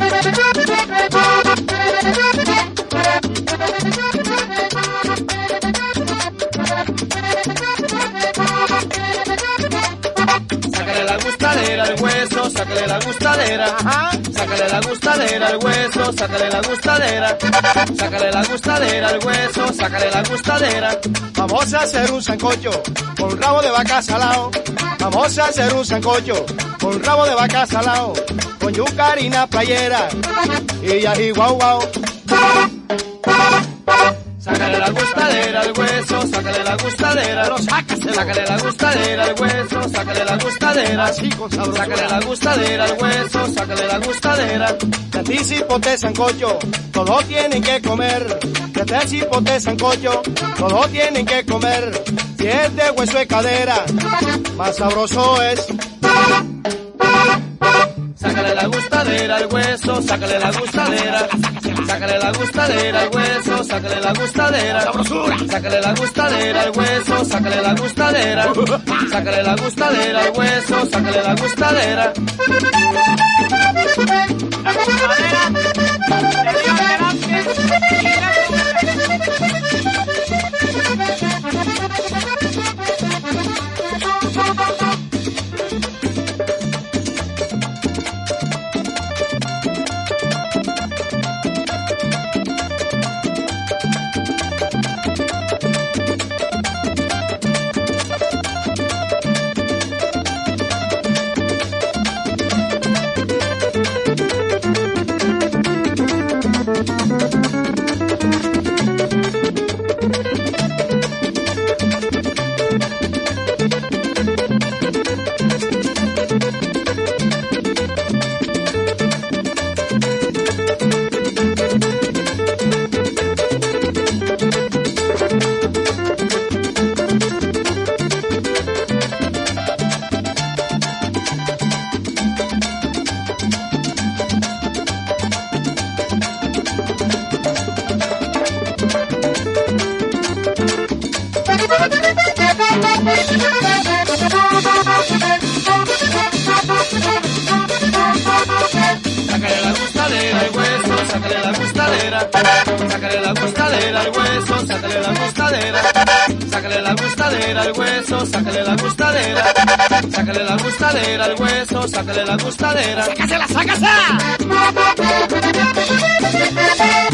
Sácale la gustadera al hueso, sácale la gustadera. Sácale la gustadera al hueso, sácale la gustadera. Sácale la gustadera al hueso, sácale la gustadera. Vamos a hacer un sancocho con rabo de vaca salao. Vamos a hacer un sancocho con rabo de vaca salao. Con yuca, harina, playera y ají guau guau. Sácale la gustadera al hueso, sácale la gustadera, lo sácase. Sácale la gustadera al hueso, sácale la gustadera, así con sabrosura. Sácale la gustadera al hueso, sácale la gustadera. De ti cipote sancocho, todos tienen que comer. De ti cipote sancocho, todos tienen que comer. Si es de hueso de cadera, más sabroso es. Sácale la gustadera al hueso, sácale la gustadera. Sácale la gustadera al hueso, sácale la gustadera. Sabrosura. Sácale la gustadera al hueso, sácale la gustadera. Sácale la gustadera al hueso, sácale la gustadera. La gustadera de Dios Velázquez y Sácale la gustadera al hueso, sácale la gustadera. Sácale la gustadera al hueso, sácale la gustadera. Sácale la gustadera al hueso, sácale la gustadera. Sácale la gustadera al hueso, sácale la gustadera. ¡sácasela, sácasela!